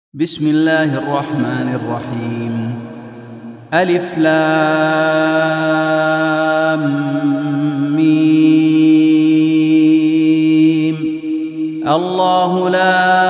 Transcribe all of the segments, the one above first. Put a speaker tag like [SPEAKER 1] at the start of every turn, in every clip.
[SPEAKER 1] بسم الله الرحمن الرحيم. ألف لام ميم. الله لا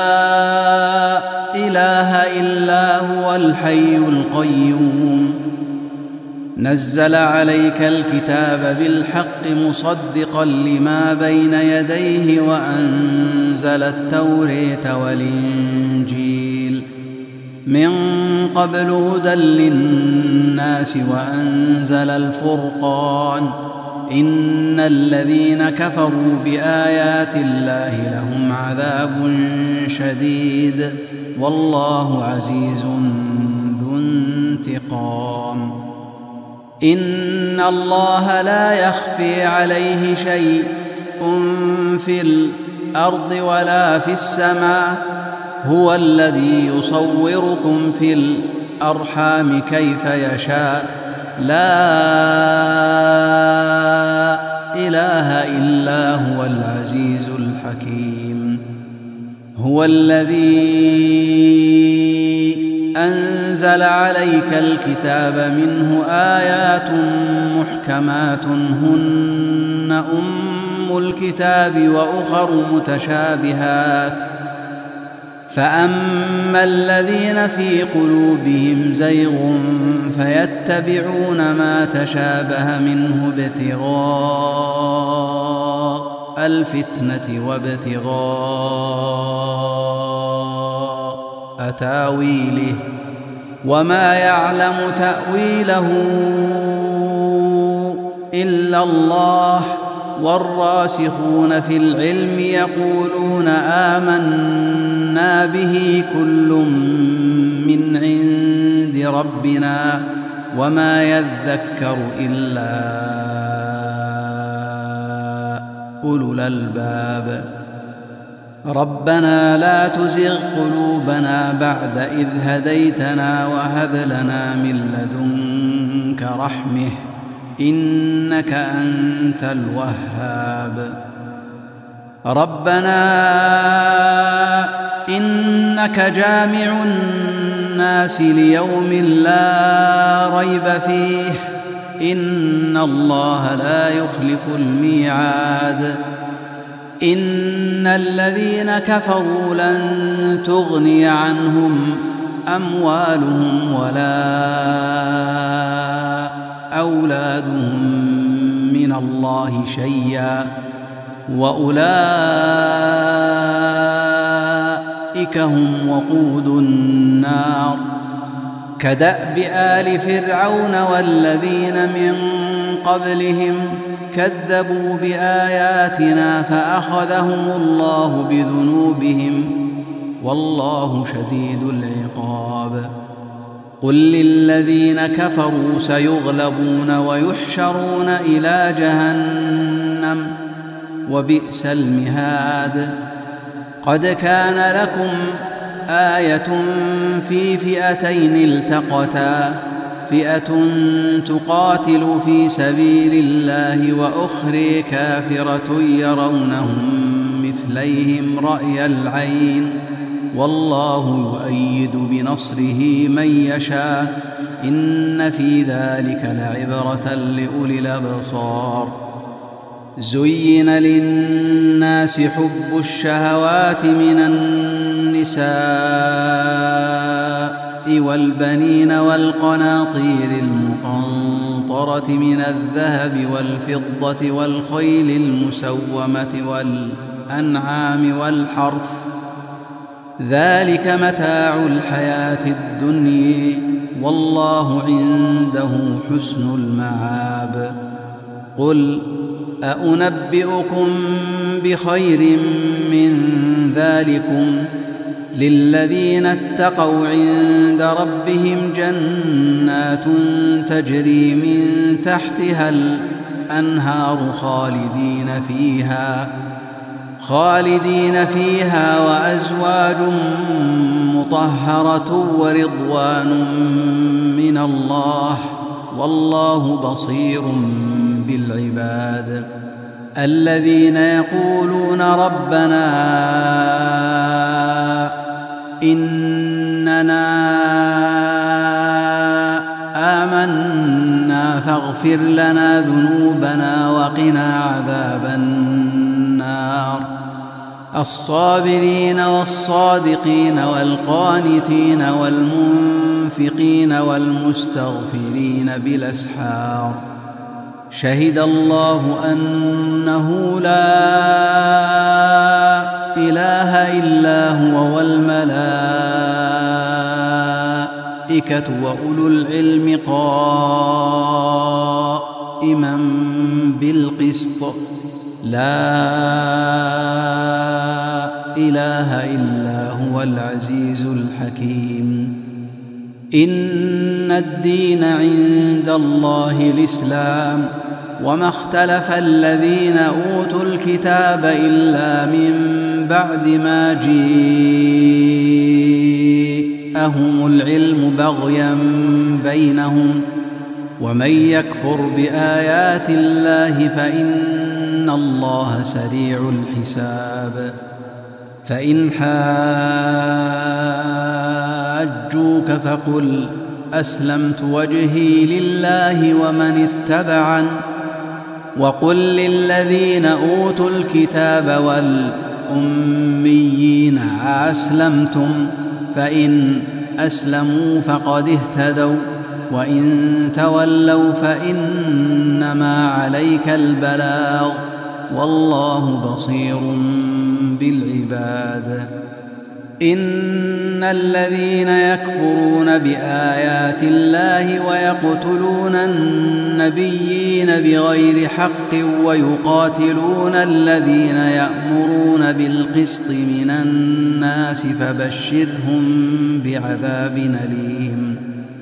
[SPEAKER 1] إله إلا هو الحي القيوم نزل عليك الكتاب بالحق مصدقا لما بين يديه وأنزل التوراة والإنجيل من قبل هدى للناس وأنزل الفرقان إن الذين كفروا بآيات الله لهم عذاب شديد والله عزيز ذو انتقام. إن الله لا يخفي عليه شيء في الأرض ولا في السماء هو الذي يصوركم في الأرحام كيف يشاء لا إله إلا هو العزيز الحكيم. هو الذي أنزل عليك الكتاب منه آيات محكمات هن أم الكتاب وأخر متشابهات فأما الذين في قلوبهم زيغ فيتبعون ما تشابه منه ابتغاء الفتنة وابتغاء تاويله وما يعلم تأويله إلا الله والراسخون في العلم يقولون آمنا به كل من عند ربنا وما يذكر إلا أولو الألباب. ربنا لا تزغ قلوبنا بعد إذ هديتنا وهب لنا من لدنك رحمة إنك أنت الوهاب. ربنا إنك جامع الناس ليوم لا ريب فيه إن الله لا يخلف الميعاد. إن الذين كفروا لن تغني عنهم أموالهم ولا أولادهم من الله شيئا وأولئك هم وقود النار. كدأب آل فرعون والذين من قبلهم كذبوا بآياتنا فأخذهم الله بذنوبهم والله شديد العقاب. قل للذين كفروا سيغلبون ويحشرون إلى جهنم وبئس المهاد. قد كان لكم آية في فئتين التقتا فئة تقاتل في سبيل الله وأخرى كافرة يرونهم مثليهم رأي العين والله يؤيد بنصره من يشاء إن في ذلك لعبرة لأولي الأبصار. زين للناس حب الشهوات من النساء والبنين والقناطير المقنطرة من الذهب والفضة والخيل المسومة والأنعام والحرث ذلك متاع الحياة الدنيا والله عنده حسن المعاب. قل أأنبئكم بخير من ذلكم للذين اتقوا عند ربهم جنات تجري من تحتها الأنهار خالدين فيها وأزواج مطهرة ورضوان من الله والله بصير بالعباد. الذين يقولون ربنا إننا آمنا فاغفر لنا ذنوبنا وقنا عذاب النار الصابرين والصادقين والقانتين والمنفقين والمستغفرين بالأسحار شهد الله أنه لا إله إلا هو والملائكة وأولو العلم قائما بالقسط لا إله إلا هو العزيز الحكيم إن الدين عند الله الإسلام وما اختلف الذين أوتوا الكتاب إلا من بعد ما جاءهم العلم بغيا بينهم ومن يكفر بآيات الله فإن الله سريع الحساب فإن حاجوك فقل أسلمت وجهي لله ومن اتبعن وقل للذين أوتوا الكتاب والأميين أسلمتم فإن أسلموا فقد اهتدوا وإن تولوا فإنما عليك البلاغ والله بصير بالعباد إن الذين يكفرون بآيات الله ويقتلون النبيين بغير حق ويقاتلون الذين يأمرون بالقسط من الناس فبشرهم بعذاب أليم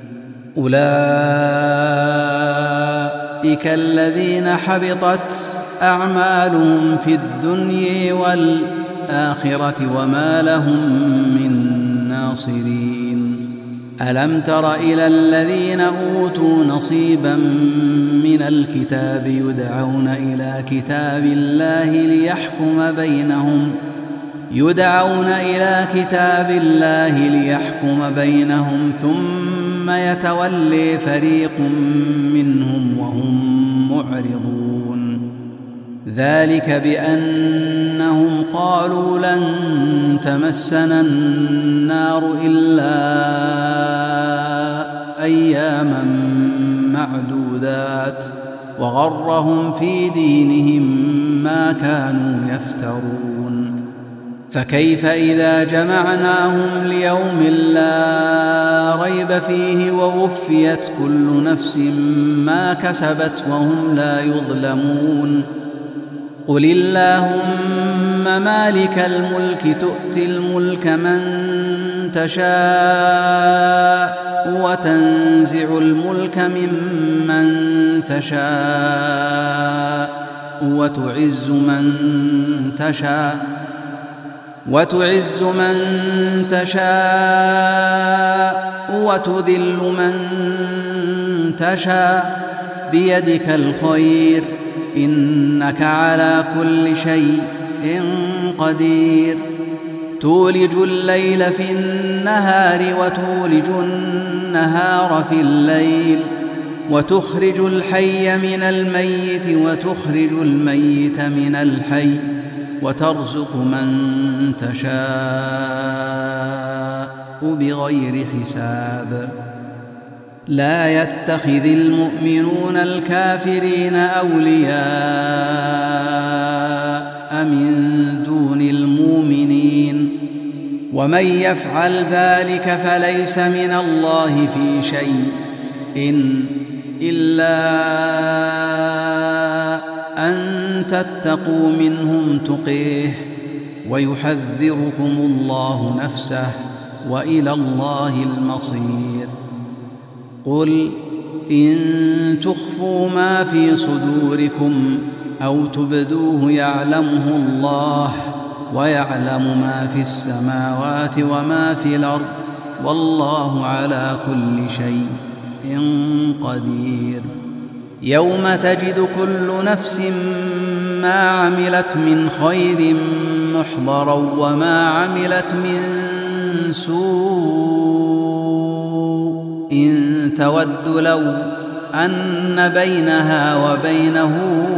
[SPEAKER 1] أولئك الذين حبطت أعمالهم في الدنيا والآخرة وما لهم من ناصرين ألم تر إلى الذين أوتوا نصيبا من الكتاب يدعون إلى كتاب الله ليحكم بينهم ثم يتولي فريق منهم وهم معرضون ذلك بأنهم قالوا لن تمسنا النار إلا أياما معدودات وغرهم في دينهم ما كانوا يفترون فكيف إذا جمعناهم ليوم لا ريب فيه ووفيت كل نفس ما كسبت وهم لا يظلمون قل اللهم مالك الملك تؤتي الملك من تشاء وتنزع الملك ممن تشاء وتعز من تشاء وتذل من تشاء بيدك الخير إنك على كل شيء قدير تولج الليل في النهار وتولج النهار في الليل وتخرج الحي من الميت وتخرج الميت من الحي وترزق من تشاء بغير حساب لا يتخذ المؤمنون الكافرين أولياء من دون المؤمنين ومن يفعل ذلك فليس من الله في شيء إلا أن تتقوا منهم تقيه ويحذركم الله نفسه وإلى الله المصير قل إن تخفوا ما في صدوركم أو تبدوه يعلمه الله ويعلم ما في السماوات وما في الأرض والله على كل شيء قدير يوم تجد كل نفس ما عملت من خير محضرا وما عملت من سوء إن تود لو أن بينها وبينه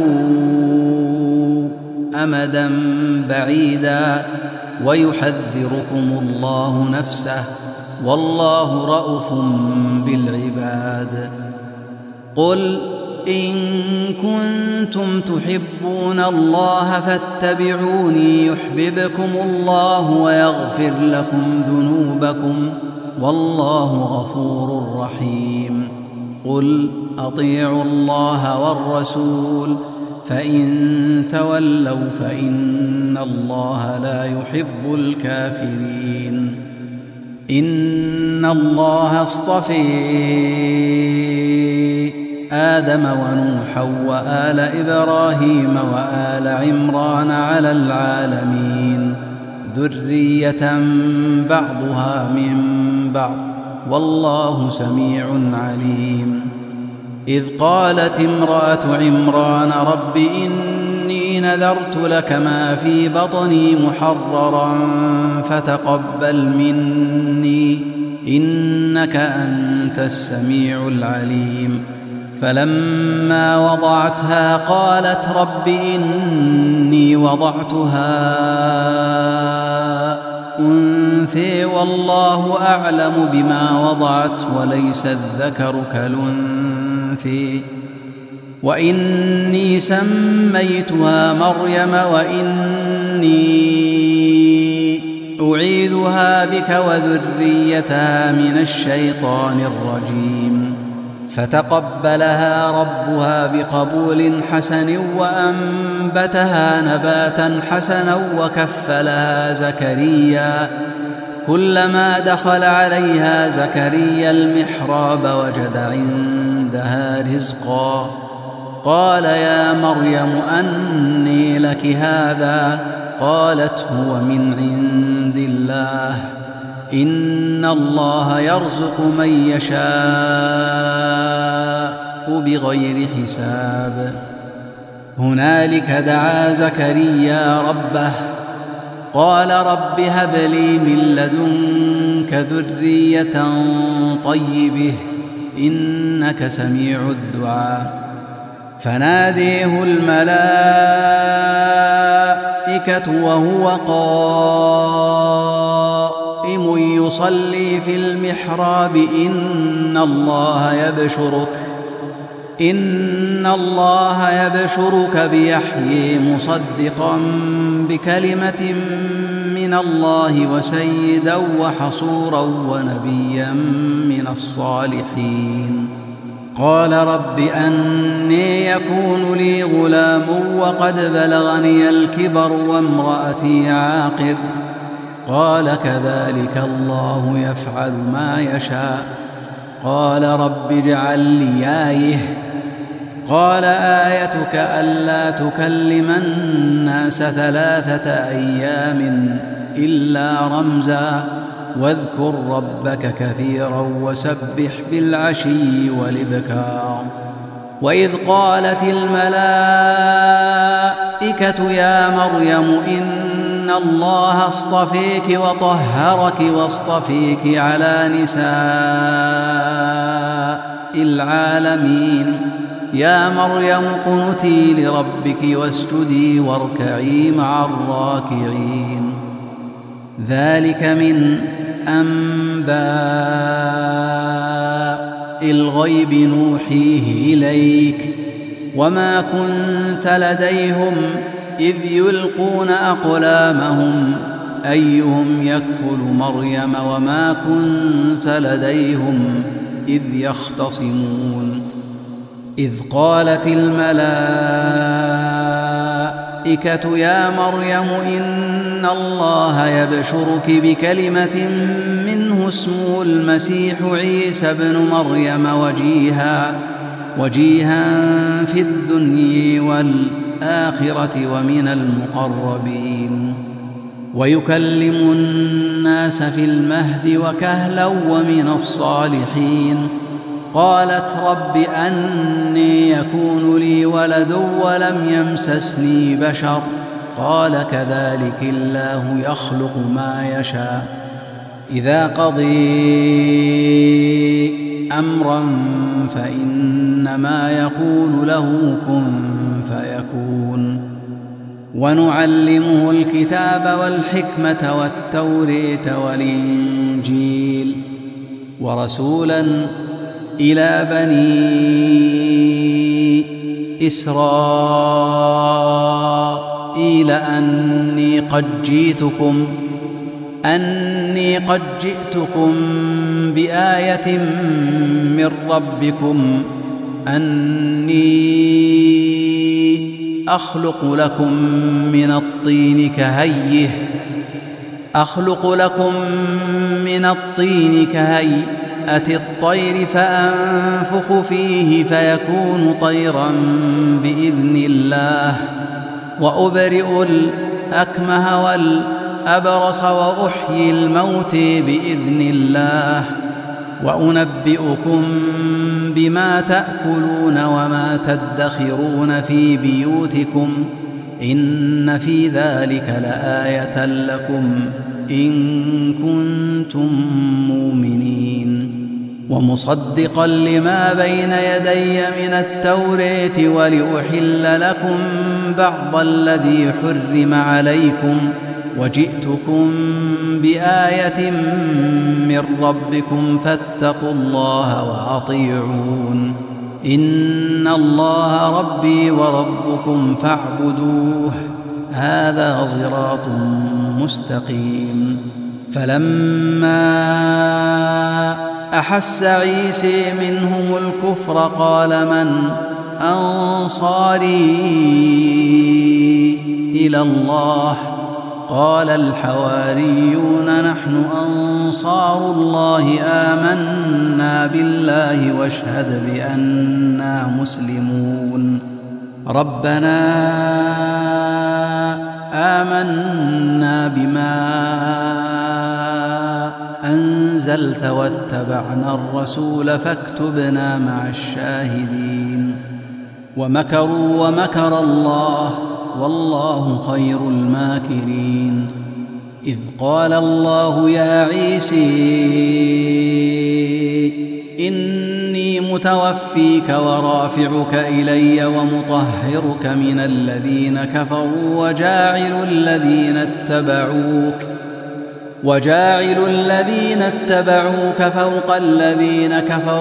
[SPEAKER 1] أمدا بعيدا ويحذركم الله نفسه والله رءوف بالعباد. قل إن كنتم تحبون الله فاتبعوني يحببكم الله ويغفر لكم ذنوبكم والله غفور رحيم. قل أطيعوا الله والرسول فإن تولوا فإن الله لا يحب الكافرين. إن الله اصطفى آدم ونوحا وآل إبراهيم وآل عمران على العالمين ذرية بعضها من بعض والله سميع عليم. إذ قالت امرأة عمران رب إني نذرت لك ما في بطني محررا فتقبل مني إنك أنت السميع العليم. فلما وضعتها قالت رب إني وضعتها أنثى والله أعلم بما وضعت وليس الذكر كالأنثى وإني سميتها مريم وإني أعيذها بك وذريتها من الشيطان الرجيم. فتقبلها ربها بقبول حسن وأنبتها نباتا حسنا وكفلها زكريا. كلما دخل عليها زكريا المحراب وجد عندها رزقا قال يا مريم أني لك هذا؟ قالت هو من عند الله إن الله يرزق من يشاء بغير حساب. هنالك دعا زكريا ربه قال رب هب لي من لدنك ذرية طيبة إنك سميع الدعاء. فناديه الملائكة وهو قائم يصلي في المحراب إن الله يبشرك بيحيى مصدقا بكلمة من الله وسيدا وحصورا ونبيا من الصالحين. قال رب أني يكون لي غلام وقد بلغني الكبر وامرأتي عاقر؟ قال كذلك الله يفعل ما يشاء. قال رب اجعل لي آية. قال آيتك ألا تكلم الناس 3 أيام إلا رمزا واذكر ربك كثيرا وسبح بالعشي والإبكار. وإذ قالت الملائكة يا مريم إن الله اصطفيك وطهرك واصطفيك على نساء العالمين. يا مريم اقنتي لربك واسجدي واركعي مع الراكعين. ذلك من أنباء الغيب نوحيه إليك وما كنت لديهم إذ يلقون أقلامهم أيهم يكفل مريم وما كنت لديهم إذ يختصمون. إذ قالت الملائكة يا مريم إن الله يبشرك بكلمة منه اسمه المسيح عيسى ابن مريم وجيها في الدنيا والآخرة ومن المقربين ويكلم الناس في المهد وكهلا ومن الصالحين. قالت رب أني يكون لي ولد ولم يمسسني بشر؟ قال كذلك الله يخلق ما يشاء إذا قضي أمرا فإنما يقول له كن فيكون. ونعلمه الكتاب والحكمة والتورية والإنجيل، ورسولا إلى بني إسرائيل أني قد جئتكم بآية من ربكم أني أخلق لكم من الطين كهيئة الطير فأنفخ فيه فيكون طيرا بإذن الله، وأبرئ الأكمه والأبرص وأحيي الموت بإذن الله، وأنبئكم بما تأكلون وما تدخرون في بيوتكم إن في ذلك لآية لكم إن كنتم مؤمنين. ومصدقا لما بين يدي من التوراة ولأحل لكم بعض الذي حرم عليكم، وجئتكم بآية من ربكم فاتقوا الله وأطيعون. إن الله ربي وربكم فاعبدوه هذا صراط مستقيم. فلما أحس عيسى منهم الكفر قال من أنصاري إلى الله؟ قال الحواريون نحن أنصار الله آمنا بالله واشهد بأننا مسلمون. ربنا آمنا بما أنزلت واتبعنا الرسول فاكتبنا مع الشاهدين. ومكروا ومكر الله والله خير الماكرين. إذ قال الله يا عيسى إني متوفيك ورافعك إلي ومطهرك من الذين كفروا وجاعل الذين اتبعوك فوق الذين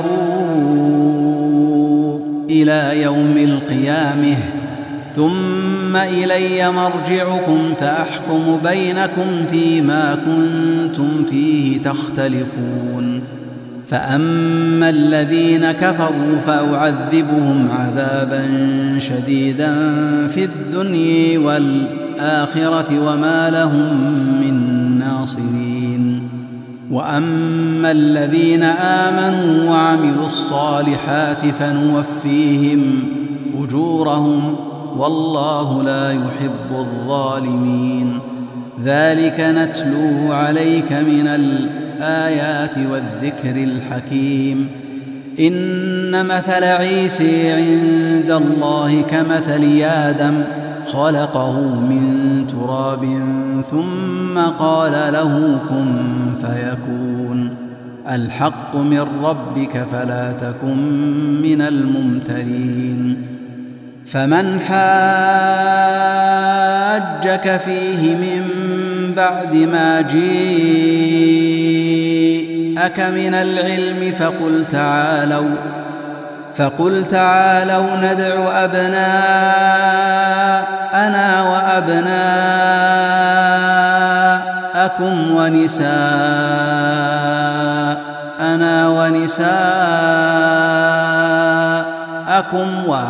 [SPEAKER 1] كفروا إلى يوم القيامة، ثم إلي مرجعكم فأحكم بينكم فيما كنتم فيه تختلفون. فأما الذين كفروا فأعذبهم عذابا شديدا في الدنيا والآخرة وما لهم من ناصرين. وأما الذين آمنوا وعملوا الصالحات فنوفيهم أجورهم والله لا يحب الظالمين. ذلك نتلوه عليك من الآيات والذكر الحكيم. إن مثل عيسى عند الله كمثل آدم خلقه من تراب ثم قال له كن فيكون. الحق من ربك فلا تكن من الممترين. فمن حاجك فيه من بعد ما جاءك من العلم فقل تعالوا ندع أبناءنا وأبناءكم ونساءنا ونساءكم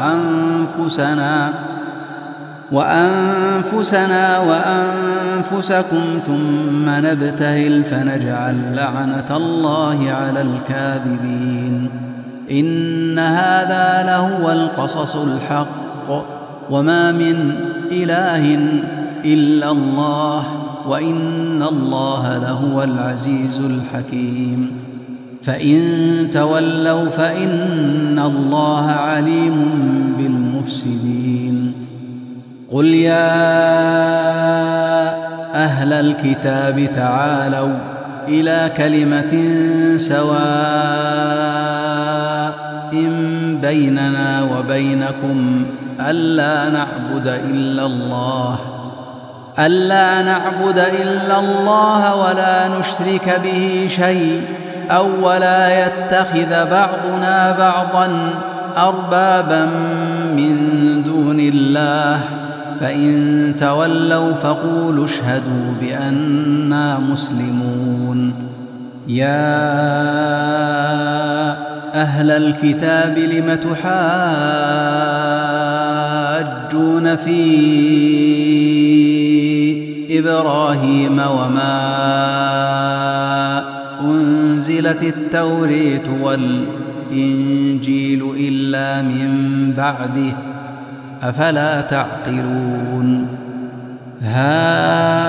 [SPEAKER 1] وأنفسنا وأنفسكم ثم نبتهل فنجعل لعنة الله على الكاذبين. إن هذا لهو القصص الحق وما من إله إلا الله وإن الله لهو العزيز الحكيم. فإن تولوا فإن الله عليم بالمفسدين. قل يا أهل الكتاب إلى كلمة سواء بيننا وبينكم ألا نعبد إلا الله ولا نشرك به شيء أو ولا يتخذ بعضنا بعضا أربابا من دون الله فإن تولوا فقولوا اشهدوا بأننا مسلمون. يا أهل الكتاب لم تحاجون في إبراهيم وما أنزلت التوراة والإنجيل إلا من بعده أفلا تعقلون. ها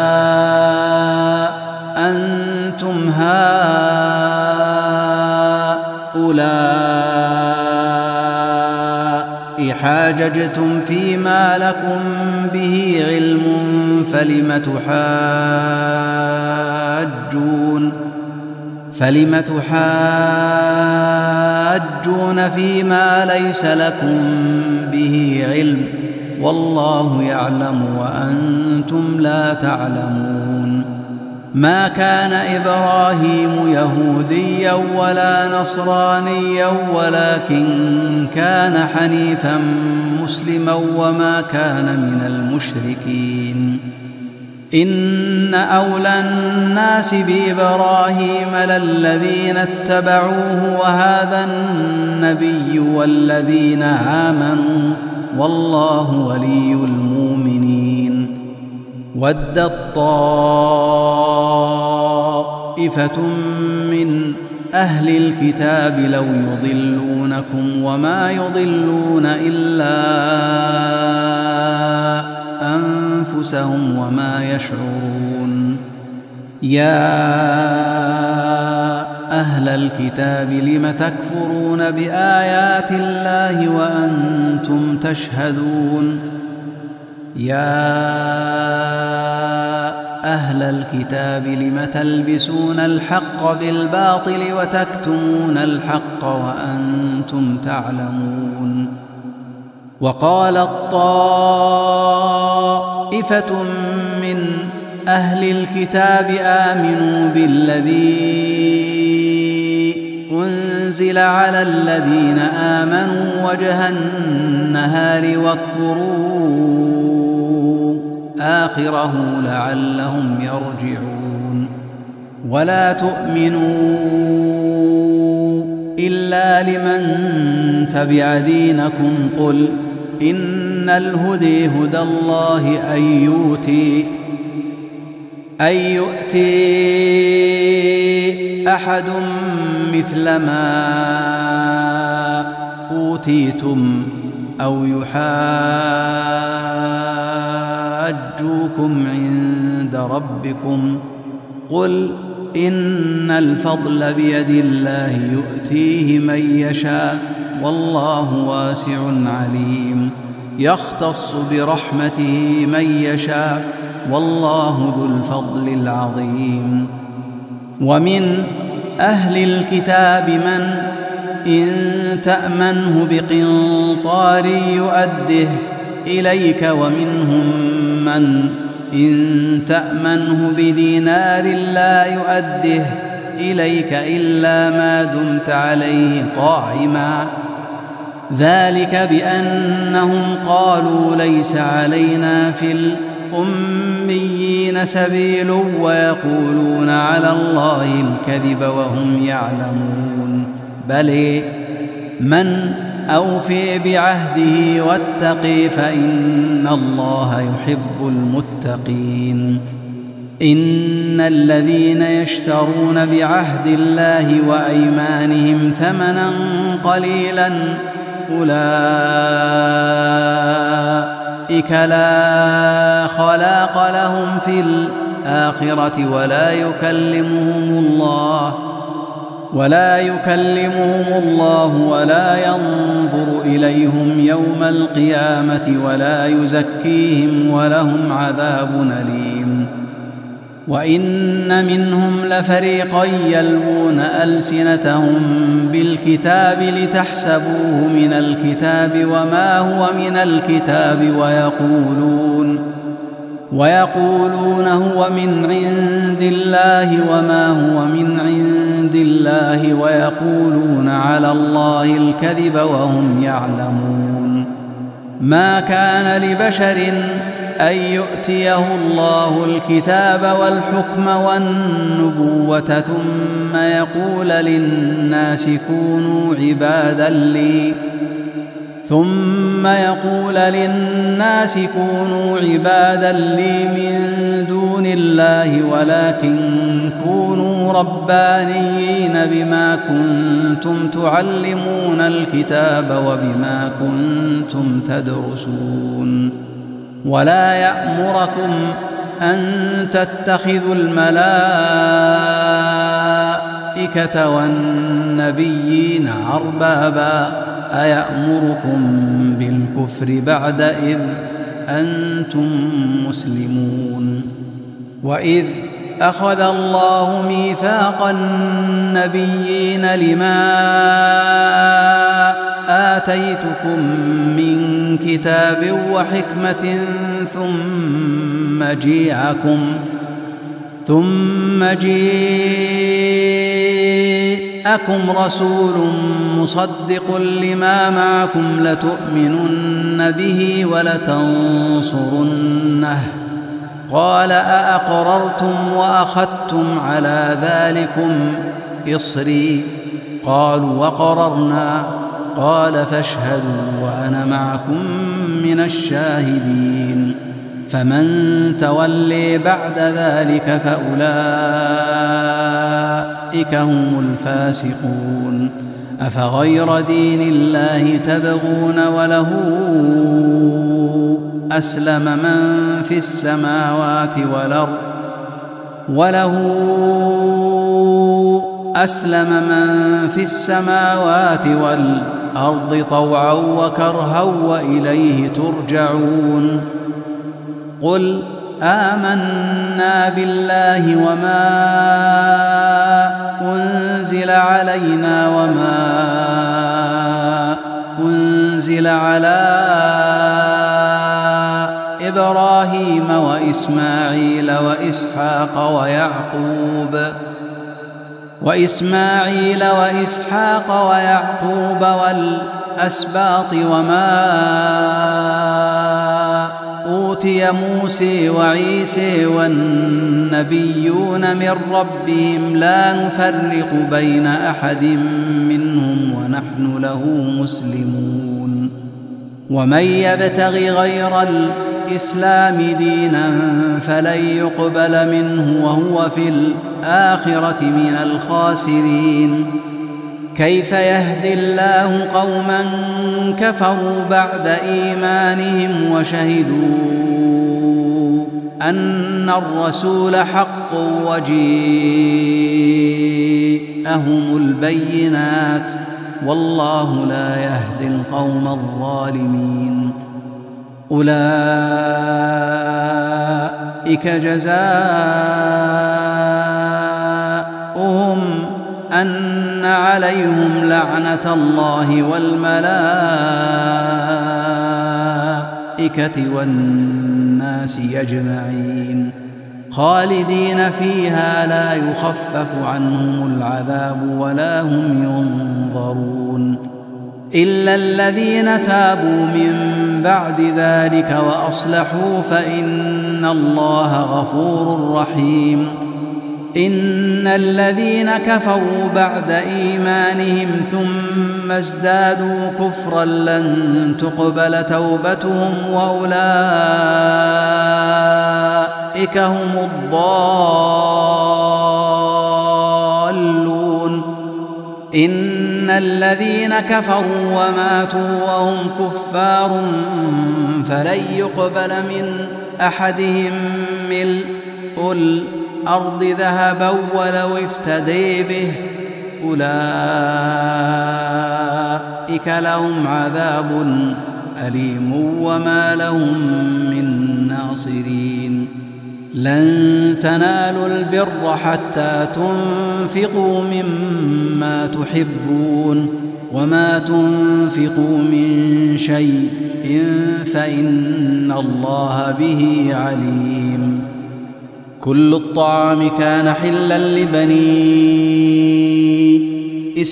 [SPEAKER 1] أنتم هؤلاء حاججتم فيما لكم به علم فلم تحاجون فيما ليس لكم به علم والله يعلم وأنتم لا تعلمون. ما كان إبراهيم يهوديا ولا نصرانيا ولكن كان حنيفا مسلما وما كان من المشركين. إن أولى الناس بإبراهيم للذين اتبعوه وهذا النبي والذين آمنوا والله ولي المؤمنين. ودت طائفة من أهل الكتاب لو يضلونكم وما يضلون إلا أنفسهم وما يشعرون. يا أهل الكتاب لم تكفرون بآيات الله وأنتم تشهدون. يا أهل الكتاب لم تلبسون الحق بالباطل وتكتمون الحق وأنتم تعلمون. وقالت طائفة من أهل الكتاب آمنوا بالذي أنزل على الذين آمنوا وجه النهار واكفروا آخره لعلهم يرجعون. ولا تؤمنوا إلا لمن تبع دينكم قل إن الهدى هدى الله أن يؤتي أحد مثل ما أوتيتم أو يحاجوكم عند ربكم قل إن الفضل بيد الله يؤتيه من يشاء والله واسع عليم. يختص برحمته من يشاء والله ذو الفضل العظيم. ومن أهل الكتاب من إن تأمنه بقنطار يؤده إليك ومنهم من إن تأمنه بدينار لا يؤده إليك إلا ما دمت عليه قائما. ذلك بأنهم قالوا ليس علينا في الأميين سبيل ويقولون على الله الكذب وهم يعلمون. بل من أوفي بعهده واتقي فإن الله يحب المتقين. إن الذين يشترون بعهد الله وأيمانهم ثمنا قليلا أولئك لا خلاق لهم في الآخرة ولا يكلمهم الله ولا ينظر إليهم يوم القيامة ولا يزكيهم ولهم عذاب أليم. وإن منهم لفريقا يلوون ألسنتهم بالكتاب لتحسبوه من الكتاب وما هو من الكتاب ويقولون هو من عند الله وما هو من عند الله ويقولون على الله الكذب وهم يعلمون. ما كان لبشر أن يؤتيه الله الكتاب والحكم والنبوة ثم يقول للناس كونوا عبادا لي من دون الله ولكن كونوا ربانيين بما كنتم تعلمون الكتاب وبما كنتم تدرسون. ولا يأمركم أن تتخذوا الملائكة والنبيين أربابا أيأمركم بالكفر بعد إذ أنتم مسلمون. وإذ أخذ الله ميثاق النبيين لما آتيتكم من كتاب وحكمة ثم جيءكم رسول مصدق لما معكم لتؤمنن به ولتنصرنه قال أأقررتم وأخذتم على ذلكم إصري قالوا وقررنا قال فاشهدوا وأنا معكم من الشاهدين. فمن تولي بعد ذلك فأولئك هم الفاسقون. أفغير دين الله تبغون أسلم من في السماوات والأرض طوعا وكرها وإليه ترجعون. قل آمنا بالله وما أنزل علينا وما أنزل على إبراهيم وإسماعيل وإسحاق ويعقوب والأسباط وما أوتي موسى وعيسى والنبيون من ربهم لا نفرق بين أحد منهم ونحن له مسلمون. ومن يبتغ غير الإسلام دينا فلن يقبل منه وهو في الآخرة من الخاسرين. كيف يهدي الله قوما كفروا بعد إيمانهم وشهدوا أن الرسول حق وجيءهم البينات والله لا يهدي القوم الظالمين. أولئك جزاؤهم أن عليهم لعنة الله والملائكة والناس أجمعين خالدين فيها لا يخفف عنهم العذاب ولا هم ينظرون إلا الذين تابوا من بعد ذلك وأصلحوا فإن الله غفور رحيم. إن الذين كفروا بعد إيمانهم ثم ازدادوا كفرا لن تقبل توبتهم وأولئك هم الضالون. إن الذين كفروا وماتوا وهم كفار فلن يقبل من أحدهم ملء الأرض ذهبا ولو افتدي به أولئك لهم عذاب أليم وما لهم من ناصرين. لن تنالوا البر حتى تنفقوا مما تحبون وما تنفقوا من شيء فإن الله به عليم. كل الطعام كان حلا لبني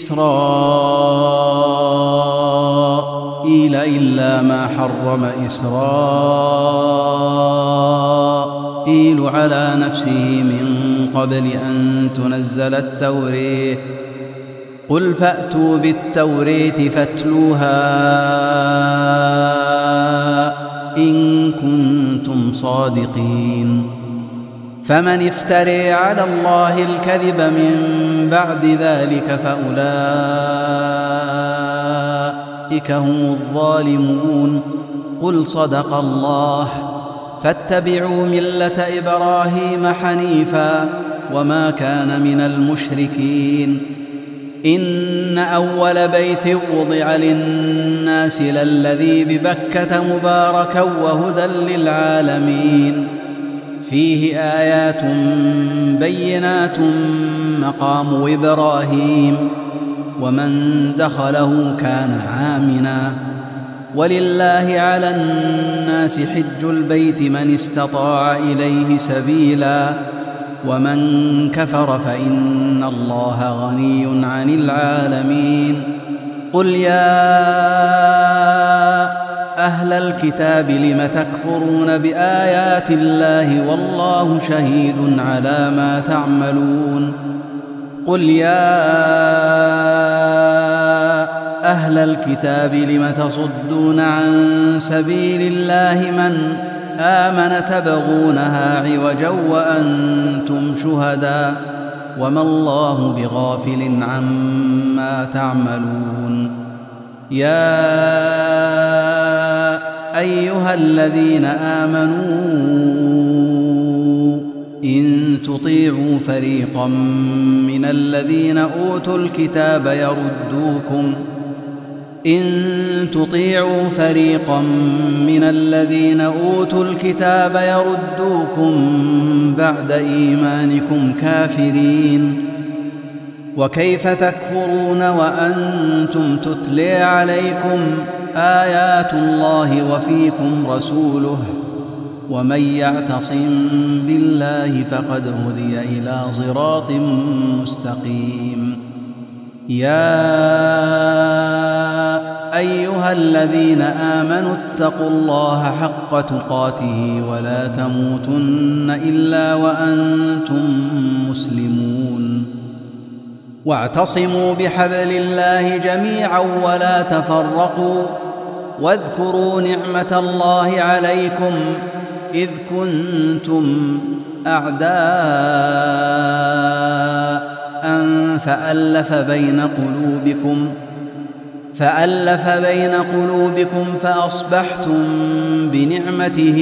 [SPEAKER 1] إسرائيل إلا ما حرم إسرائيل على نفسه من قبل أن تنزل التوراة. قل فأتوا بالتوراة فاتلوها إن كنتم صادقين. فمن افتري على الله الكذب من بعد ذلك فأولئك هم الظالمون. قل صدق الله. فاتبعوا ملة إبراهيم حنيفا وما كان من المشركين. إن أول بيت وضع للناس للذي ببكة مباركا وهدى للعالمين فيه آيات بينات مقام إبراهيم ومن دخله كان آمنا. ولله على الناس حج البيت من استطاع إليه سبيلا ومن كفر فإن الله غني عن العالمين. قل يا أهل الكتاب لم تكفرون بآيات الله والله شهيد على ما تعملون. قل يا أهل الكتاب لم تصدون عن سبيل الله من آمن تبغونها عوجا وأنتم شهداء وما الله بغافل عما تعملون. يا أيها الذين آمنوا إن تطيعوا فريقا من الذين أوتوا الكتاب يردوكم بعد إيمانكم كافرين. وكيف تكفرون وأنتم تتلى عليكم آيات الله وفيكم رسوله ومن يعتصم بالله فقد هدي إلى صراط مستقيم. يا أيها الذين آمنوا اتقوا الله حق تقاته ولا تموتن إلا وأنتم مسلمون. واعتصموا بحبل الله جميعا ولا تفرقوا واذكروا نعمة الله عليكم إذ كنتم أعداء فألف بين قلوبكم فأصبحتم بنعمته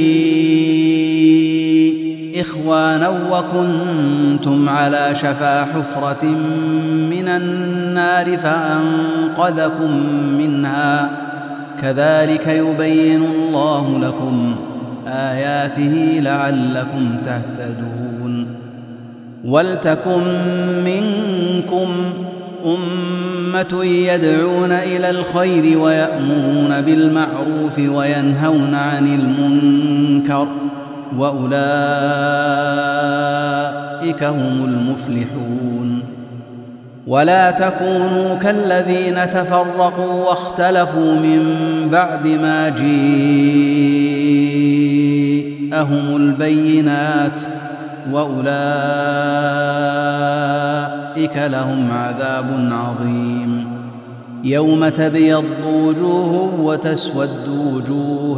[SPEAKER 1] إخوانا وكنتم على شفا حفرة من النار فأنقذكم منها. كذلك يبين الله لكم آياته لعلكم تهتدون. ولتكن منكم أمة يدعون إلى الخير ويأمرون بالمعروف وينهون عن المنكر وأولئك هم المفلحون. ولا تكونوا كالذين تفرقوا واختلفوا من بعد ما جاءهم البينات وأولئك لهم عذاب عظيم. يوم تبيض وجوه وتسود وجوه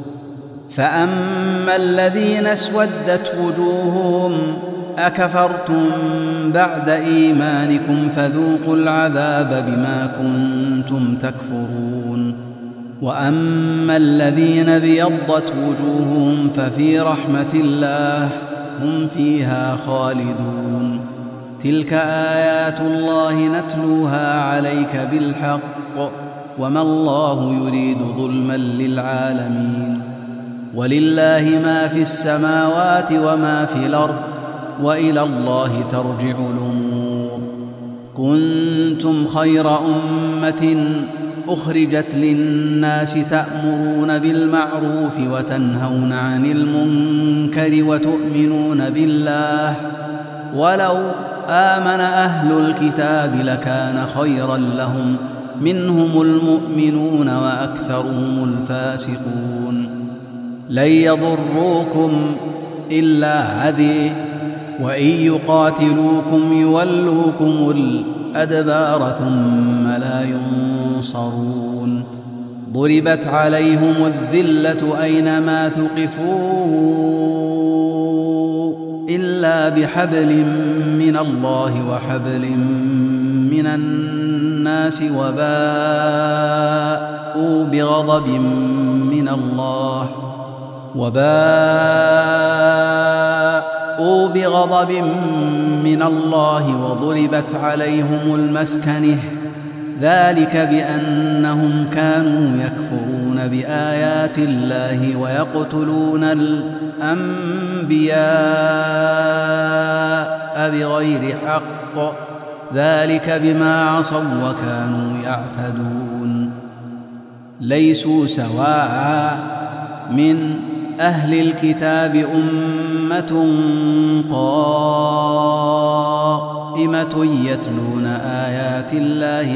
[SPEAKER 1] فأما الذين اسودت وجوههم أكفرتم بعد إيمانكم فذوقوا العذاب بما كنتم تكفرون. وأما الذين ابيضت وجوههم ففي رحمة الله هم فيها خالدون. تلك آيات الله نتلوها عليك بالحق وما الله يريد ظلما للعالمين. ولله ما في السماوات وما في الأرض وإلى الله ترجع الأمور. كنتم خير أمة أخرجت للناس تأمرون بالمعروف وتنهون عن المنكر وتؤمنون بالله، ولو آمن أهل الكتاب لكان خيرا لهم، منهم المؤمنون وأكثرهم الفاسقون. لن يضروكم إلا أذى، وإن يقاتلوكم يولوكم الأدبار ثم لا ينصرون. ضربت عليهم الذلة أينما ثقفوا إلا بحبل من الله وحبل من الناس، وباءوا بغضب من الله وضربت عليهم المسكنة، ذلك بأنهم كانوا يكفرون بآيات الله ويقتلون الأنبياء بغير حق، ذلك بما عصوا وكانوا يعتدون. ليسوا سواء من أهل الكتاب أمة قائمة يتلون آيات الله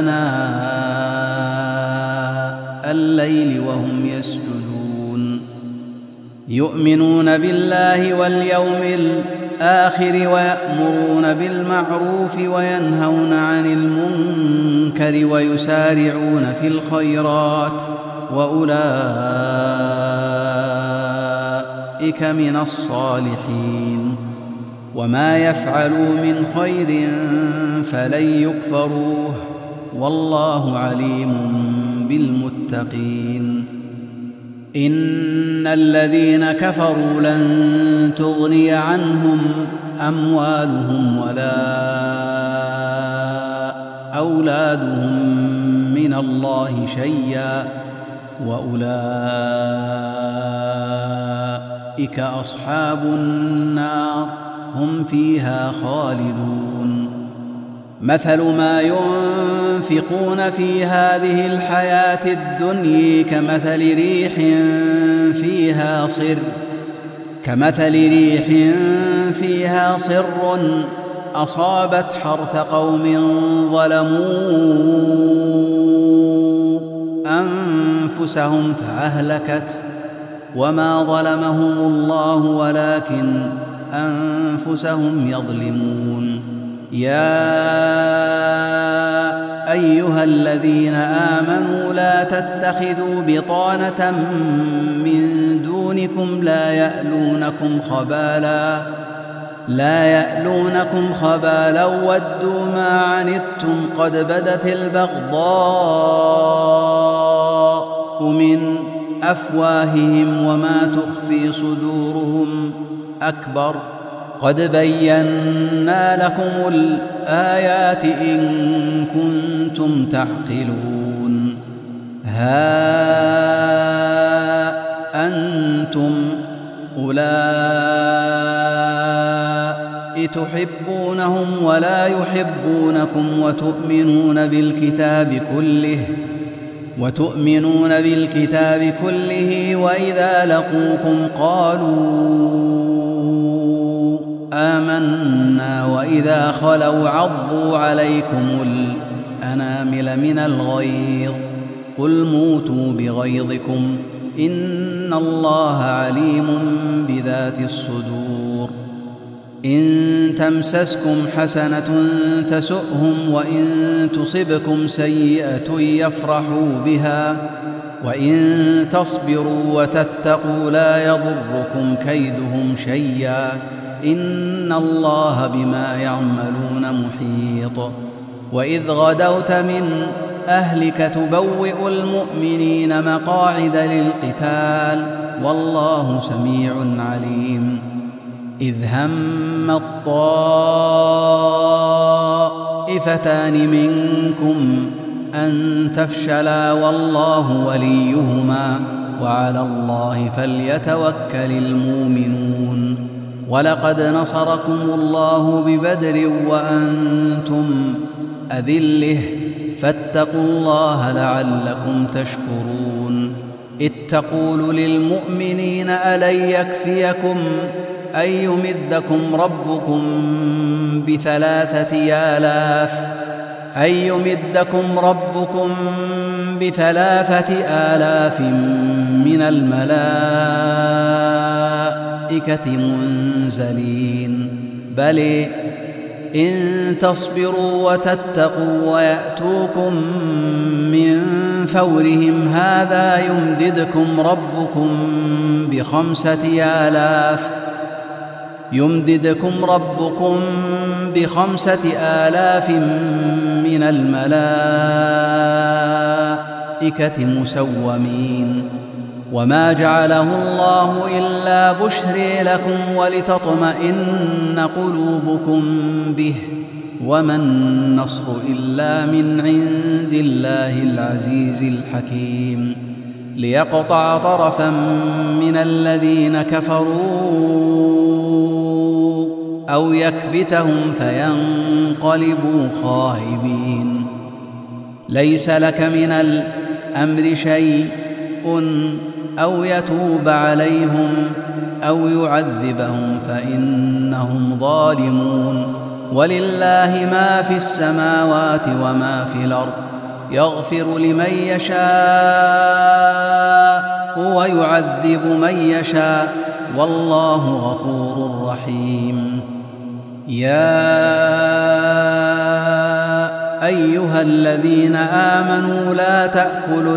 [SPEAKER 1] آناء الليل وهم يسجدون، يؤمنون بالله واليوم الآخر ويأمرون بالمعروف وينهون عن المنكر ويسارعون في الخيرات، وأولئك من الصالحين. وما يفعلوا من خير فلن يكفروه، والله عليم بالمتقين. إن الذين كفروا لن تغني عنهم أموالهم ولا أولادهم من الله شيئا، وأولئك أصحاب النار هم فيها خالدون. مثل ما ينفقون في هذه الحياة الدنيا كمثل ريح فيها صر أصابت حرث قوم ظلموا أنفسهم فأهلكت، وما ظلمهم الله ولكن أنفسهم يظلمون. يا أيها الذين آمنوا لا تتخذوا بطانة من دونكم لا يألونكم خبالا ودوا ما عنتم قد بدت البغضاء من أفواههم وما تخفي صدورهم أكبر، قد بينا لكم الآيات إن كنتم تعقلون. ها أنتم أولئك تحبونهم ولا يحبونكم وتؤمنون بالكتاب كله وإذا لقوكم قالوا آمنا وإذا خلوا عضوا عليكم الأنامل من الغيظ قل موتوا بغيظكم إن الله عليم بذات الصدور. إن تمسسكم حسنة تسؤهم وإن تصبكم سيئة يفرحوا بها وإن تصبروا وتتقوا لا يضركم كيدهم شيئا إن الله بما يعملون محيط. وإذ غدوت من أهلك تبوئ المؤمنين مقاعد للقتال والله سميع عليم. إذ هم الطائفتان منكم أن تفشلا والله وليهما وعلى الله فليتوكل المؤمنون. ولقد نصركم الله ببدر وأنتم أذلة فاتقوا الله لعلكم تشكرون. إذ تقول للمؤمنين ألن يكفيكم أن يمدكم ربكم ب3,000 من الملائكة منزلين؟ بل إن تصبروا وتتقوا ويأتوكم من فورهم هذا يمددكم ربكم ب5,000 من الملائكة مسومين. وما جعله الله إلا بشرى لكم ولتطمئن قلوبكم به، وما النصر إلا من عند الله العزيز الحكيم، ليقطع طرفا من الذين كفروا أو يكبتهم فينقلبوا خائبين. ليس لك من الأمر شيء أو يتوب عليهم أو يعذبهم فإنهم ظالمون. ولله ما في السماوات وما في الأرض، يغفر لمن يشاء ويعذب من يشاء، والله غفور رحيم. يا أيها الذين آمنوا لا تأكلوا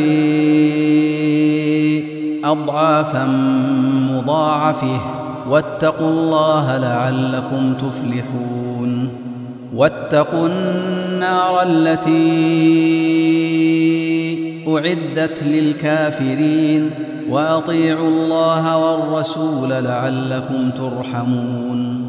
[SPEAKER 1] الربا أضعافا مضاعفة، واتقوا الله لعلكم تفلحون. واتقوا النار التي أعدت للكافرين، وأطيعوا الله والرسول لعلكم ترحمون.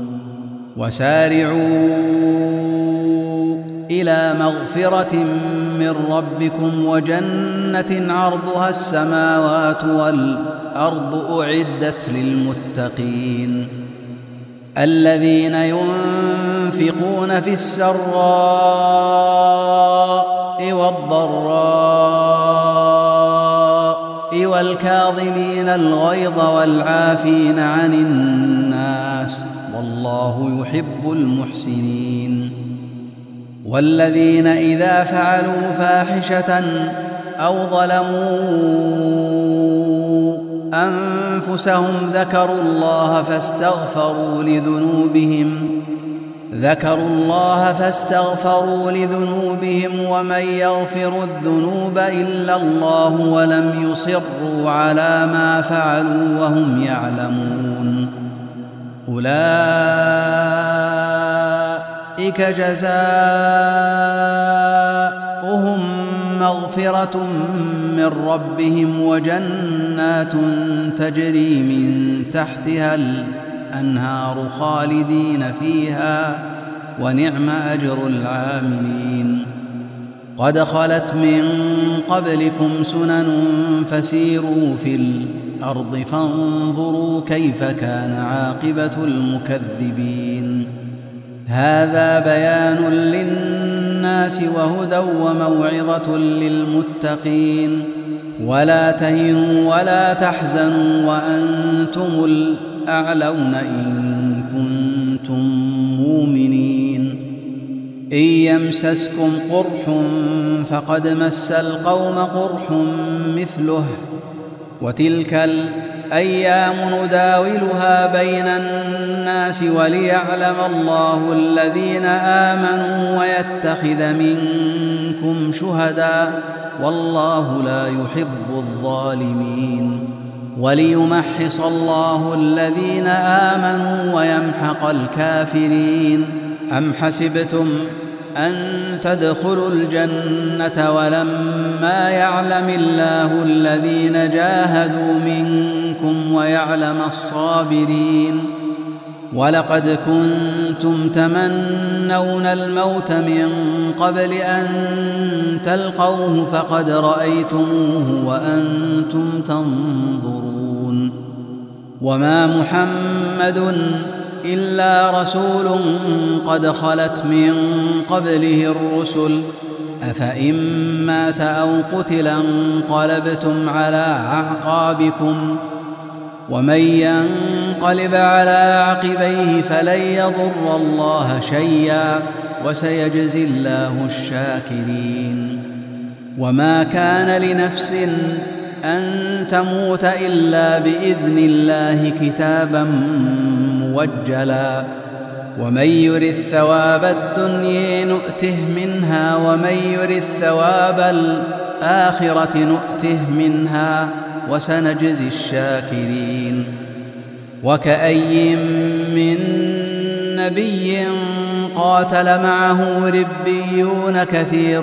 [SPEAKER 1] وسارعوا إلى مغفرة من ربكم وجنة عرضها السماوات والأرض أعدت للمتقين، الذين ينفقون في السراء والضراء والكاظمين الغيظ والعافين عن الناس، والله يحب المحسنين. والذين إذا فعلوا فاحشة أو ظلموا أنفسهم ذكروا الله فاستغفروا لذنوبهم ومن يغفر الذنوب إلا الله ولم يصروا على ما فعلوا وهم يعلمون، أولئك جزاؤهم مغفرة من ربهم وجنات تجري من تحتها الأنهار خالدين فيها، ونعم أجر العاملين. قد خلت من قبلكم سنن فسيروا في الأرض فانظروا كيف كان عاقبة المكذبين. هذا بيان للناس وهدى وموعظة للمتقين. ولا تهنوا ولا تحزنوا وأنتم الأعلون إن كنتم مؤمنين. إن يمسسكم قرح فقد مس القوم قرح مثله، وتلك الأيام نداولها بين الناس وليعلم الله الذين آمنوا ويتخذ منكم شهداء، والله لا يحب الظالمين. وليمحص الله الذين آمنوا ويمحق الكافرين. أم حسبتم أن تدخلوا الجنة ولما يعلم الله الذين جاهدوا منكم ويعلم الصابرين، ولقد كنتم تمنون الموت من قبل أن تلقوه فقد رأيتموه وأنتم تنظرون وما محمد إلا رسول قد خلت من قبله الرسل أفإن مات أو قتل انقلبتم على أعقابكم ومن ينقلب على عقبيه فلن يضر الله شيئا وسيجزي الله الشاكرين وما كان لنفس أن تموت إلا بإذن الله كتابا موجلا ومن يرد ثواب الدنيا نؤته منها ومن يرد ثواب الآخرة نؤته منها وسنجزي الشاكرين وكأي من نبي قاتل معه ربيون كثير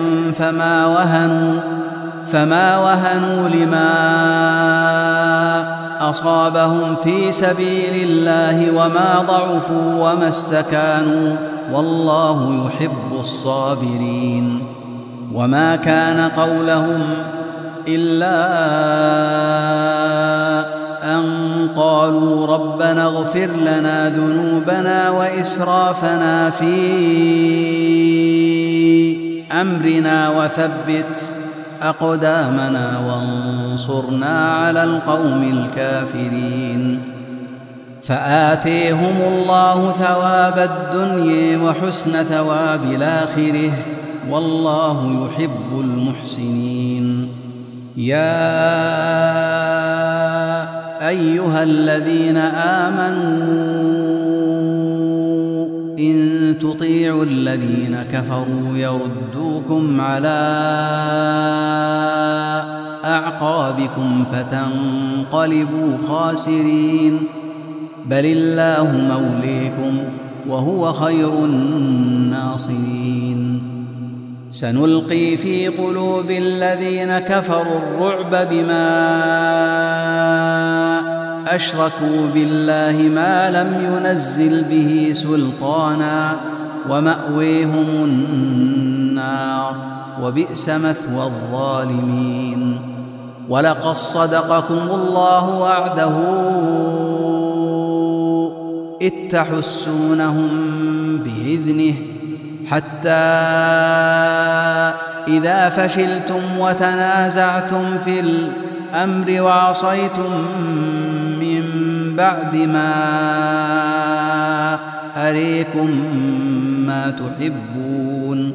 [SPEAKER 1] فما وهنوا لما أصابهم في سبيل الله وما ضعفوا وما استكانوا والله يحب الصابرين وما كان قولهم إلا أن قالوا ربنا اغفر لنا ذنوبنا وإسرافنا في أمرنا وثبت أقدامنا وانصرنا على القوم الكافرين فآتيهم الله ثواب الدنيا وحسن ثواب الآخرة والله يحب المحسنين يا أيها الذين آمنوا إن تطيعوا الذين كفروا يردوكم على أعقابكم فتنقلبوا خاسرين بل الله موليكم وهو خير الناصرين سنلقي في قلوب الذين كفروا الرعب بما أشركوا بالله ما لم ينزل به سلطانا ومأويهم النار وبئس مثوى الظالمين ولقد صدقكم الله وعده إذ تحسونهم بإذنه حتى إذا فشلتم وتنازعتم في الأمر وعصيتم من بعد ما أريكم ما تحبون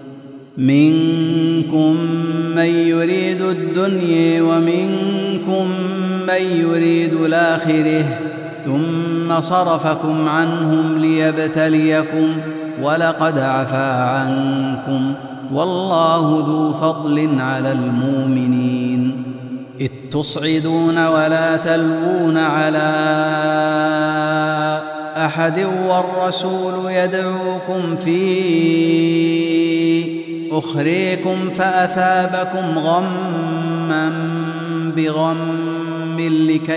[SPEAKER 1] منكم من يريد الدنيا ومنكم من يريد الآخرة ثم صرفكم عنهم ليبتليكم ولقد عفا عنكم والله ذو فضل على المؤمنين إذ تصعدون ولا تلوون على أحد والرسول يدعوكم في أخريكم فأثابكم غما بغم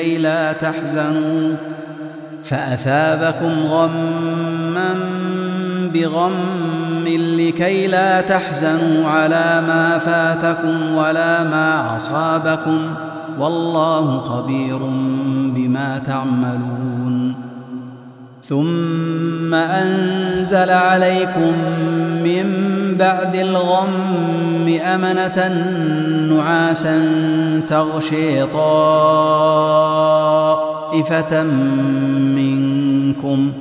[SPEAKER 1] لكي لا تحزنوا على ما فاتكم ولا ما أصابكم والله خبير بما تعملون ثم أنزل عليكم من بعد الغم أمنة نعاسا تغشي طائفة منكم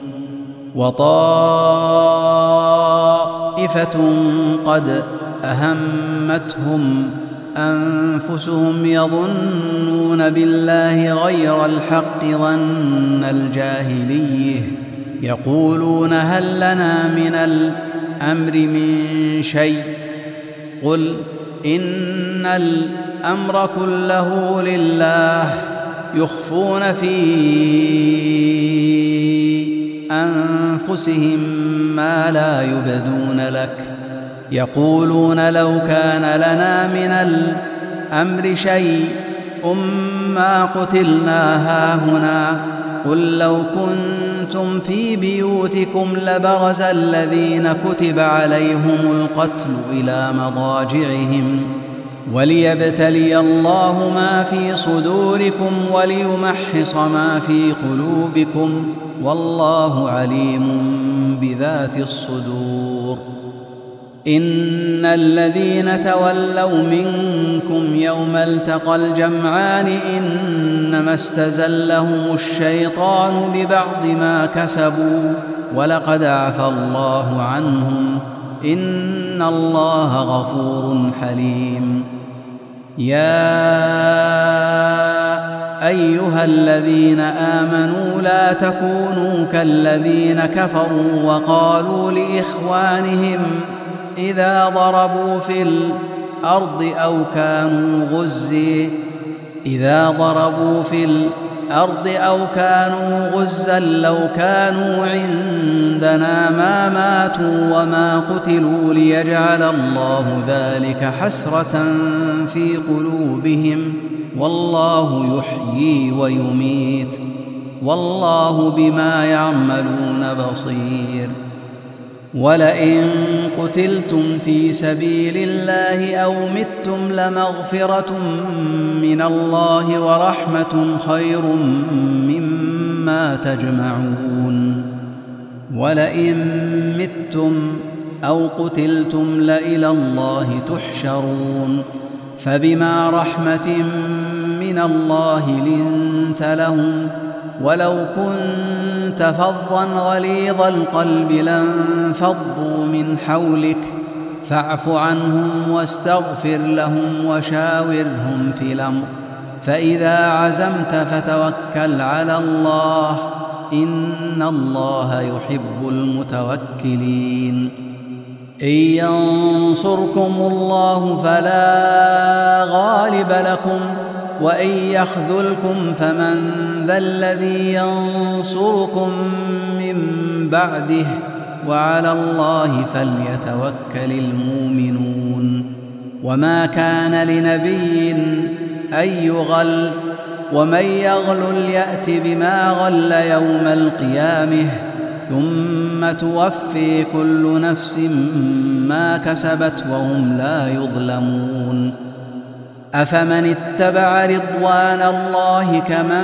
[SPEAKER 1] وطائفة قد أهمتهم أنفسهم يظنون بالله غير الحق ظن الجاهلية يقولون هل لنا من الأمر من شيء قل إن الأمر كله لله يخفون في أنفسهم ما لا يبدون لك يقولون لو كان لنا من الأمر شيء ما قتلنا هاهنا قل لو كنتم كنتم في بيوتكم لبرز الذين كتب عليهم القتل إلى مضاجعهم وليبتلي الله ما في صدوركم وليمحص ما في قلوبكم والله عليم بذات الصدور. إن الذين تولوا منكم يوم التقى الجمعان إنما استزلهم الشيطان ببعض ما كسبوا ولقد عفى الله عنهم إن الله غفور حليم. يا أيها الذين آمنوا لا تكونوا كالذين كفروا وقالوا لإخوانهم إذا ضربوا في الأرض أو كانوا غزا لو كانوا عندنا ما ماتوا وما قتلوا ليجعل الله ذلك حسرة في قلوبهم والله يحيي ويميت والله بما يعملون بصير. ولئن قتلتم في سبيل الله أو متم لمغفرة من الله ورحمة خير مما تجمعون. ولئن متم أو قتلتم لإلى الله تحشرون. فبما رحمة من الله لنت لهم ولو كنت فظا غليظ القلب لانفضوا من حولك فاعف عنهم واستغفر لهم وشاورهم في الأمر فإذا عزمت فتوكل على الله إن الله يحب المتوكلين. إن ينصركم الله فلا غالب لكم وإن يخذلكم فمن ذا الذي ينصركم من بعده وعلى الله فليتوكل المؤمنون. وما كان لنبي أن يغل ومن يغل يأت بما غل يوم القيامة ثم توفي كل نفس ما كسبت وهم لا يظلمون. أفمن اتبع رضوان الله كمن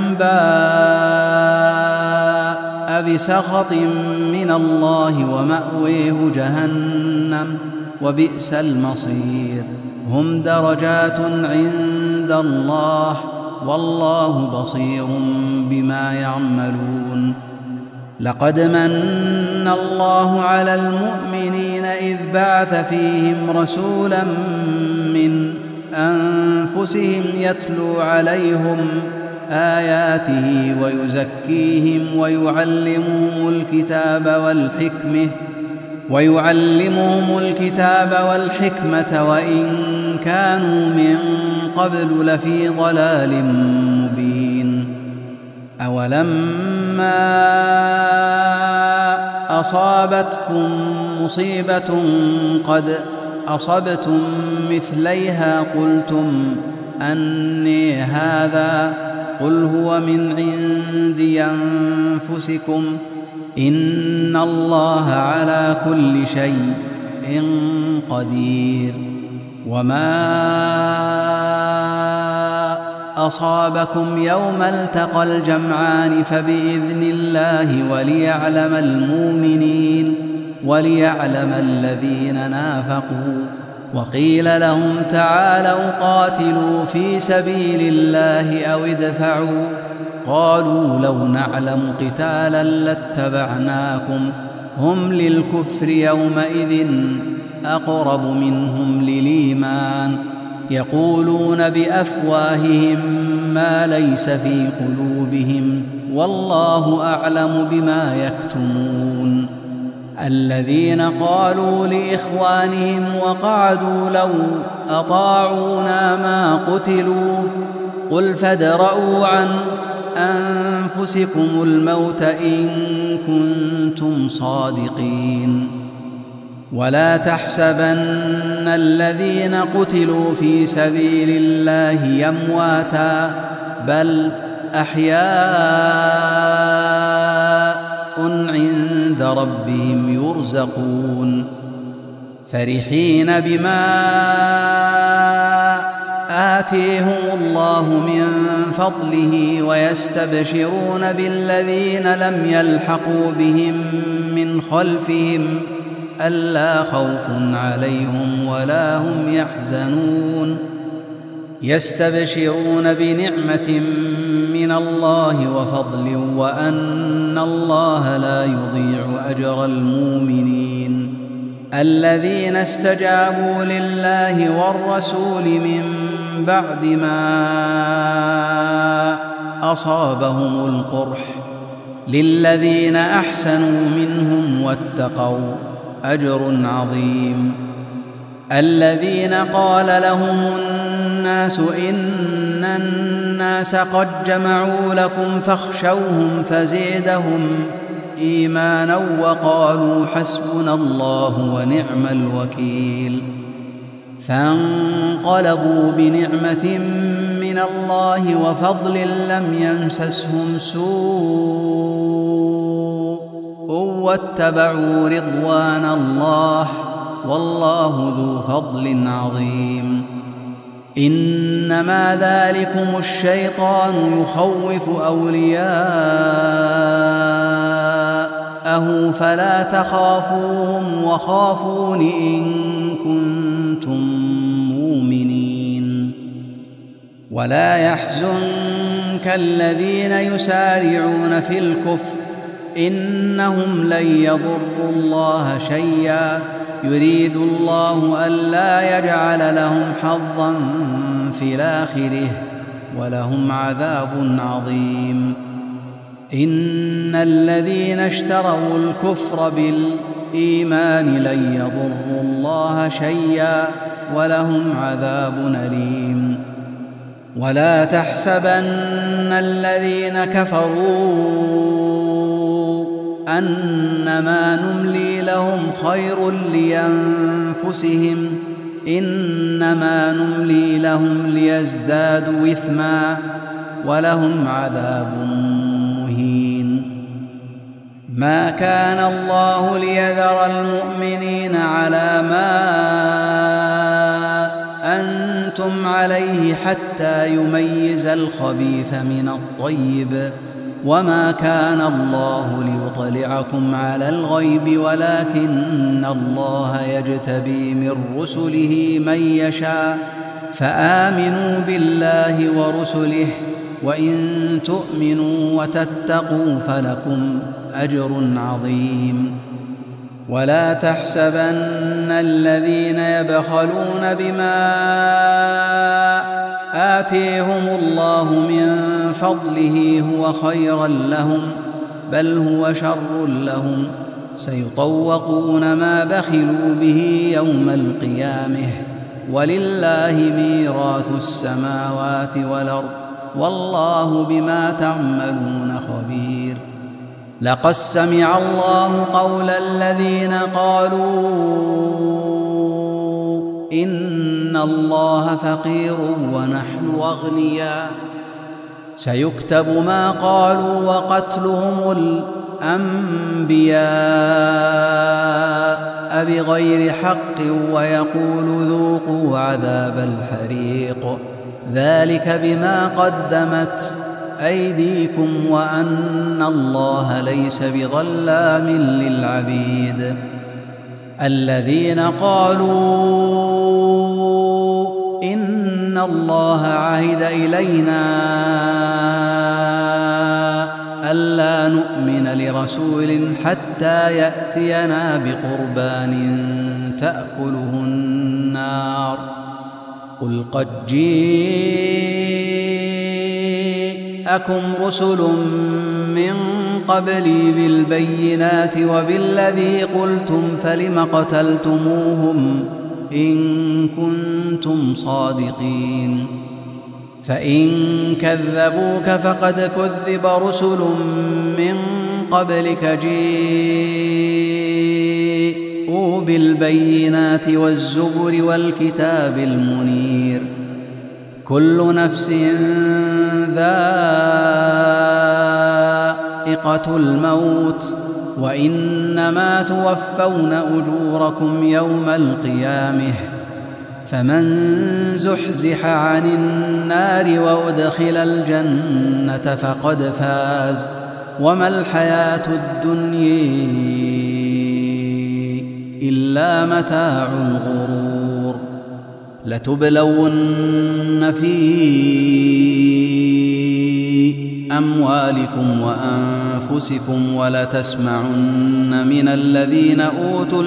[SPEAKER 1] باء بسخط من الله ومأويه جهنم وبئس المصير. هم درجات عند الله والله بصير بما يعملون. لقد من الله على المؤمنين إذ بعث فيهم رسولا من أنفسهم يتلو عليهم آياته ويزكيهم ويعلمهم الكتاب والحكمة وإن كانوا من قبل لفي ضلال مبين. أولما أصابتكم مصيبة قد أصبتم مثليها قلتم أني هذا قل هو من عند أنفسكم إن الله على كل شيء قدير. وما أصابكم يوم التقى الجمعان فبإذن الله وليعلم المؤمنين وليعلم الذين نافقوا. وقيل لهم تعالوا قاتلوا في سبيل الله أو ادفعوا قالوا لو نعلم قتالا لاتبعناكم هم للكفر يومئذ أقرب منهم للإيمان يقولون بأفواههم ما ليس في قلوبهم والله أعلم بما يكتمون. الذين قالوا لإخوانهم وقعدوا لو أطاعونا ما قتلوا قل فادرءوا عن أنفسكم الموت إن كنتم صادقين. ولا تحسبن الذين قتلوا في سبيل الله أمواتا بل أحياء عند ربهم يرزقون فرحين بما آتيهم الله من فضله ويستبشرون بالذين لم يلحقوا بهم من خلفهم ألا خوف عليهم ولا هم يحزنون يستبشرون بنعمة من الله وفضل وأن الله لا يضيع أجر المؤمنين الذين استجابوا لله والرسول من بعد ما أصابهم القرح للذين أحسنوا منهم واتقوا أجر عظيم الذين قال لهم الناس إن الناس قد جمعوا لكم فاخشوهم فزيدهم إيمانا وقالوا حسبنا الله ونعم الوكيل فانقلبوا بنعمة من الله وفضل لم يمسسهم سوء واتبعوا رضوان الله والله ذو فضل عظيم إنما ذلكم الشيطان يخوف أولياءه فلا تخافوهم وخافون إن كنتم مؤمنين ولا يحزنك الذين يسارعون في الكفر إنهم لن يضروا الله شيئا يريد الله ألا يجعل لهم حظا في الآخرة ولهم عذاب عظيم إن الذين اشتروا الكفر بالإيمان لن يضروا الله شيئا ولهم عذاب أليم ولا تحسبن الذين كفروا أنما نملي لهم خير لأنفسهم إنما نملي لهم ليزدادوا إثما ولهم عذاب مهين ما كان الله ليذر المؤمنين على ما أنتم عليه حتى يميز الخبيث من الطيب وما كان الله ليطلعكم على الغيب ولكن الله يجتبي من رسله من يشاء فآمنوا بالله ورسله وإن تؤمنوا وتتقوا فلكم أجر عظيم ولا تحسبن الذين يبخلون بما آتيهم الله من فضله هو خيرا لهم بل هو شر لهم سيطوقون ما بخلوا به يوم القيامة ولله ميراث السماوات والأرض والله بما تعملون خبير لقد سمع الله قول الذين قالوا إن الله فقير ونحن أغنياء سيكتب ما قالوا وقتلهم الأنبياء بغير حق ويقول ذوقوا عذاب الحريق ذلك بما قدمت أيديكم وأن الله ليس بظلام للعبيد الذين قالوا إن الله عهد إلينا ألا نؤمن لرسول حتى يأتينا بقربان تأكله النار قل قد جاءكم رسل من قبلي بالبينات وبالذي قلتم فلم قتلتموهم إن كنتم صادقين فإن كذبوك فقد كذب رسل من قبلك جاءوا بالبينات والزبر والكتاب المنير كل نفس ذائقة الموت وإنما توفون أجوركم يوم القيامة فمن زحزح عن النار وأدخل الجنة فقد فاز وما الحياة الدنيا إلا متاع الغرور لتبلون في أموالكم وأنفسكم ولتسمعن من الذين أوتوا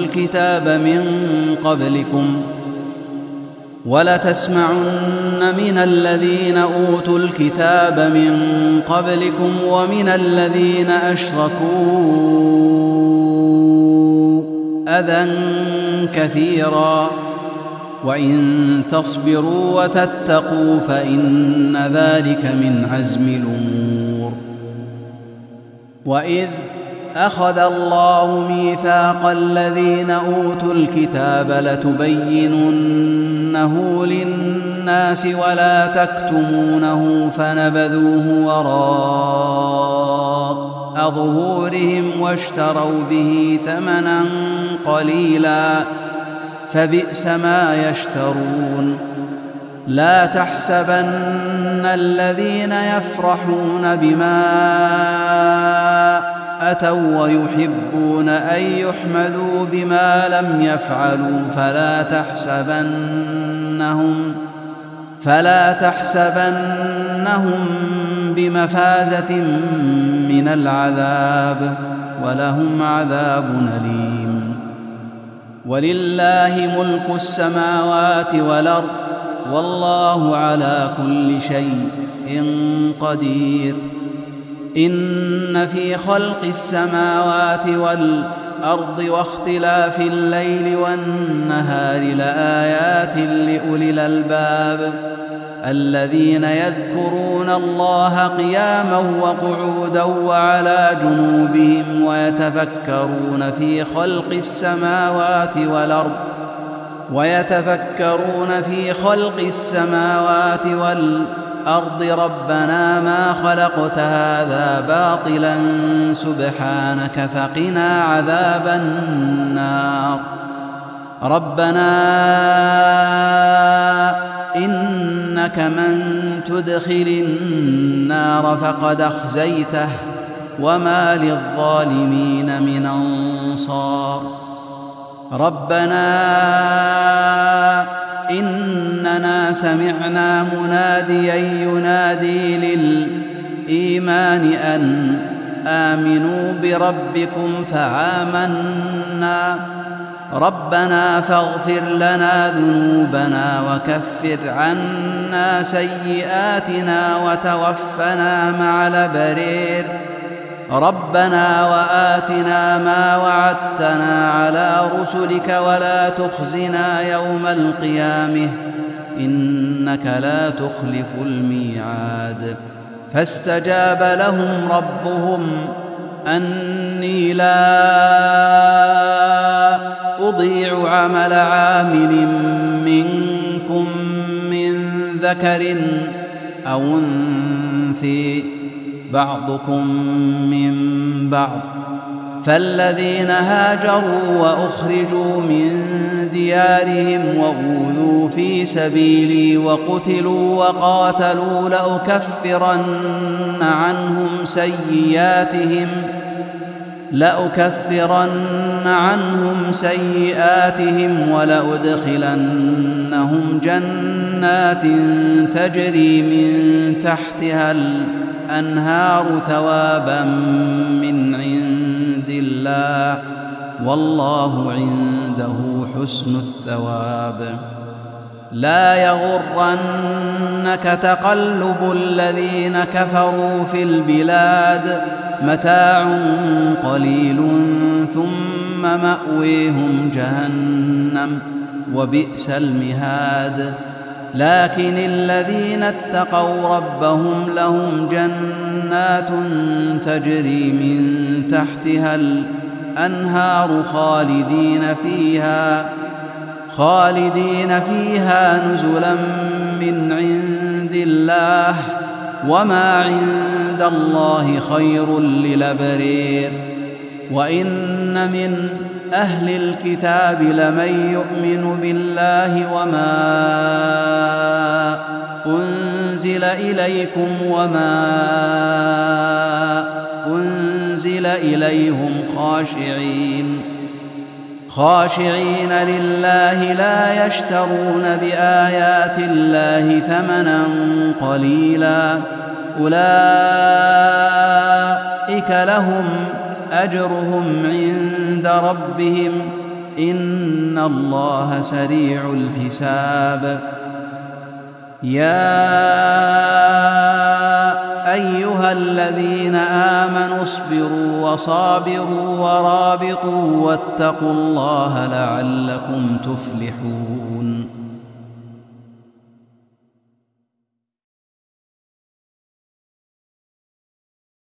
[SPEAKER 1] الكتاب من قبلكم ومن الذين أشركوا أذى كثيرا وإن تصبروا وتتقوا فإن ذلك من عزم الأمور. وإذ أخذ الله ميثاق الذين أوتوا الكتاب لتبيننه للناس ولا تكتمونه فنبذوه وراء ظهورهم واشتروا به ثمنا قليلا فبئس ما يشترون. لا تحسبن الذين يفرحون بما أتوا ويحبون أن يحمدوا بما لم يفعلوا فلا تحسبنهم بمفازة من العذاب ولهم عذاب أليم. ولله ملك السماوات والأرض والله على كل شيء قدير. إن في خلق السماوات والأرض واختلاف الليل والنهار لآيات لأولي الألباب الذين يذكرون الله قياما وقعودا وعلى جنوبهم ويتفكرون في خلق السماوات والأرض ربنا ما خلقت هذا باطلا سبحانك فقنا عذاب النار. ربنا إنك من تدخل النار فقد أخزيته وما للظالمين من أنصار. ربنا إننا سمعنا مناديا ينادي للإيمان أن آمنوا بربكم فآمنا. ربنا فاغفر لنا ذنوبنا وكفر عنا سيئاتنا وتوفنا مع الأبرار. ربنا وآتنا ما وعدتنا على رسلك ولا تخزنا يوم القيامة إنك لا تخلف الميعاد. فاستجاب لهم ربهم أني لا أضيع عمل عامل منكم من ذكر أو أنثى بعضكم من بعض. فالذين هاجروا وأخرجوا من ديارهم وأوذوا في سبيلي وقتلوا وقاتلوا لأكفرن عنهم سيئاتهم ولأدخلنهم جنات تجري من تحتها الأنهار ثوابا من عند الله والله عنده حسن الثواب. لا يغرنك تقلب الذين كفروا في البلاد متاع قليل ثم مأويهم جهنم وبئس المهاد. لكن الذين اتقوا ربهم لهم جنات تجري من تحتها الأنهار خالدين فيها نزلا من عند الله وما عند الله خير للأبرار. وإن من أهل الكتاب لمن يؤمن بالله وما أنزل إليكم وما أنزل إليهم خاشعين لله لا يشترون بآيات الله ثمنا قليلا أولئك لهم أجرهم عند ربهم إن الله سريع الحساب يا أيها الذين آمنوا اصبروا وصابروا ورابطوا واتقوا الله لعلكم تفلحون